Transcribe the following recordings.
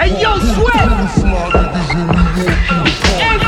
Hey yo, Sweat! And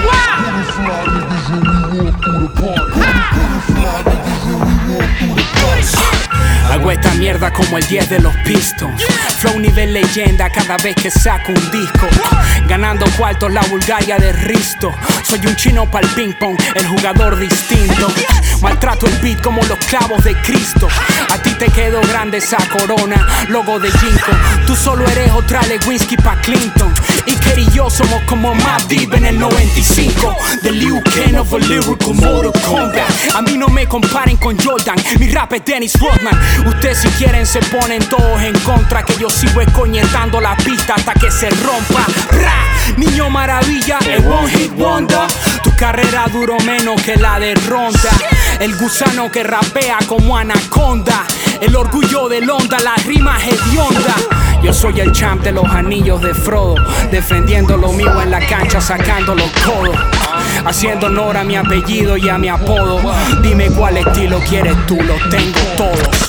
hago esta mierda como el 10 de los Pistons. Flow nivel leyenda cada vez que saco un disco. Ganando cuartos la Bulgaria de Risto. Soy un chino pa'l ping pong, el jugador distinto. Maltrato el beat como los clavos de Cristo. A ti te quedó grande esa corona, logo de Jinko. Tú solo eres otra Lewinsky pa' Clinton. Iker y yo somos como Mobb Deep en el 95. The Liu Kang of a lyrical Mortal Kombat. A mí no me comparen con Jordan, mi rap es Dennis Rodman. Ustedes si quieren se ponen todos en contra, que yo sigo escoñetando la pista hasta que se rompa. ¡Ra! Niño maravilla, el one hit wonder. Tu carrera duró menos que la de Ronda. El gusano que rapea como anaconda. El orgullo del Honda, la rima hedionda. Yo soy el champ de los anillos de Frodo, defendiendo lo mío en la cancha, sacando los codos, haciendo honor a mi apellido y a mi apodo. Dime cuál estilo quieres tú, los tengo todos.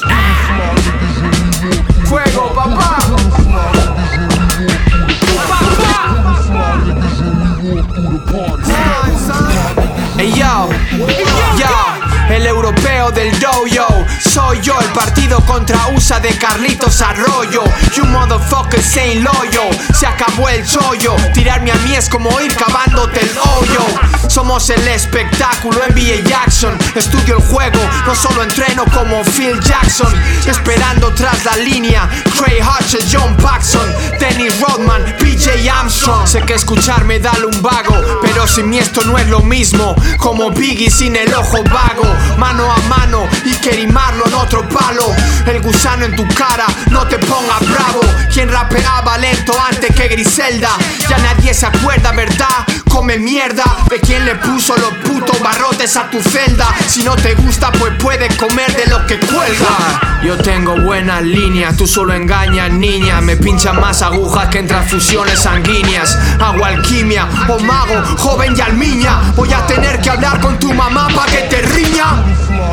Fuego, papá. Hey yo, el europeo del dojo. Soy yo, el partido contra USA de Carlitos Arroyo. You motherfuckers ain't loyal. Se acabó el chollo. Tirarme a mí es como ir cavándote el hoyo. Somos el espectáculo, NBA Jackson. Estudio el juego, no solo entreno como Phil Jackson. Esperando tras la línea, Trey Hatcher, John Paxson, Dennis Rodman, PJ Armstrong. Sé que escucharme da lumbago, pero sin mí esto no es lo mismo. Como Biggie sin el ojo vago. Mano a mano y querimarlo en otro palo. El gusano en tu cara, no te pongas bravo. Quien rapeaba lento antes que Griselda. Ya nadie se acuerda, ¿verdad? Come mierda de quien le puso los putos barrotes a tu celda. Si no te gusta pues puedes comer de lo que cuelga. Yo tengo buenas líneas, tú solo engañas niña. Me pinchan más agujas que en transfusiones sanguíneas. Hago alquimia o mago, joven y almiña. Voy a tener que hablar con tu mamá pa' que te riña.